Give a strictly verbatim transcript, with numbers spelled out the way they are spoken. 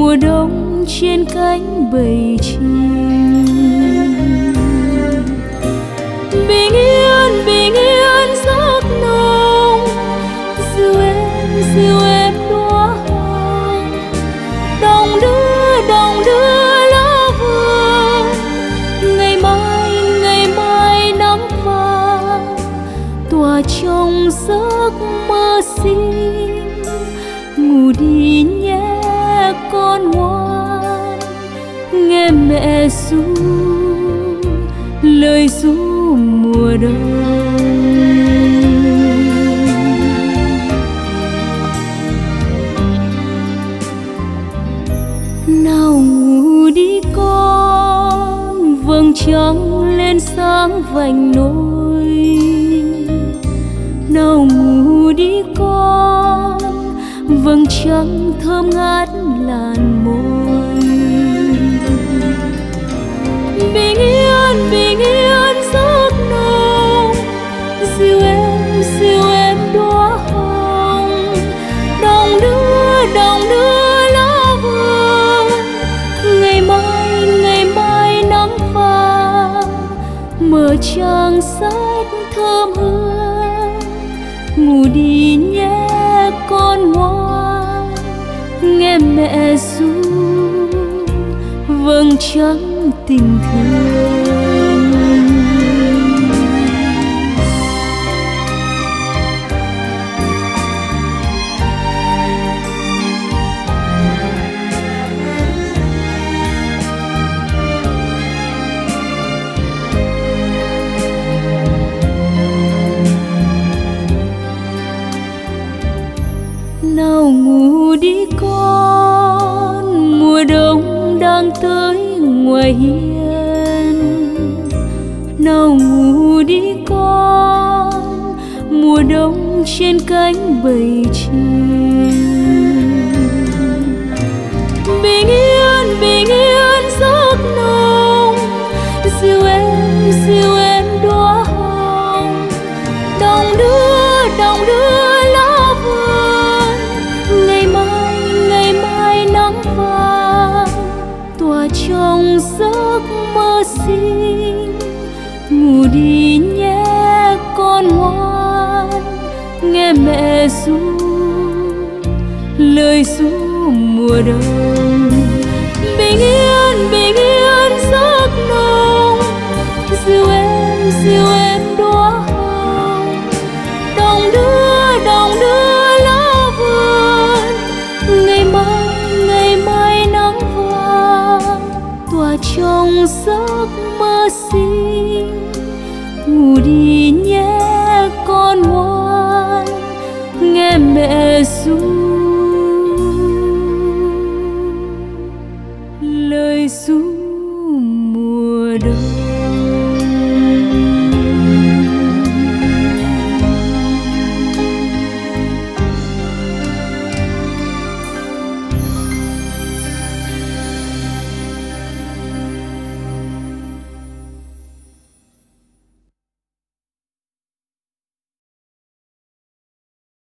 mùa đông trên cánh bầy chim. Bình yên, bình yên giấc nồng, dìu em, dìu em đóa hồng. Đồng đưa, đồng đưa lá vàng, ngày mai, ngày mai nắng vàng tỏa trong giấc mơ xinh. Ngủ đi nhé con ngoan, nghe mẹ ru lời ru mùa đông. Nào ngủ đi con, vầng trăng lên sáng vành nôi. Nào ngủ đi con, vầng trăng thơm ngát làn môi. Bình yên, bình yên giấc nồng, dìu em, dìu em đóa hồng. Đồng đưa, đồng đưa lá vàng, ngày mai, ngày mai nắng vàng mở trang sách thơm hương. Ngủ đi nhé con ngoan, nghe mẹ ru vầng trăng tình thương. Nào ngủ đi con, mùa đông đang tới ngoài hiên. Nào ngủ đi con, mùa đông trên cánh bầy chim. Bình yên, bình yên giấc nồng, dìu em, dìu em đóa hồng. Đồng đưa, đồng đưa lá vàng, ngày mai, ngày mai nắng vàng tỏa trong giấc mơ xinh. Ngủ đi nhé con ngoan, nghe mẹ ru lời ru mùa đông. Bình yên, bình yên giấc nồng, dìu em, dìu em đóa hồng. Đồng đưa, đồng đưa lá vàng, ngày mai, ngày mai nắng vàng tỏa trong giấc mơ xinh. Ngủ đi nhé con ngoan, nghe mẹ ru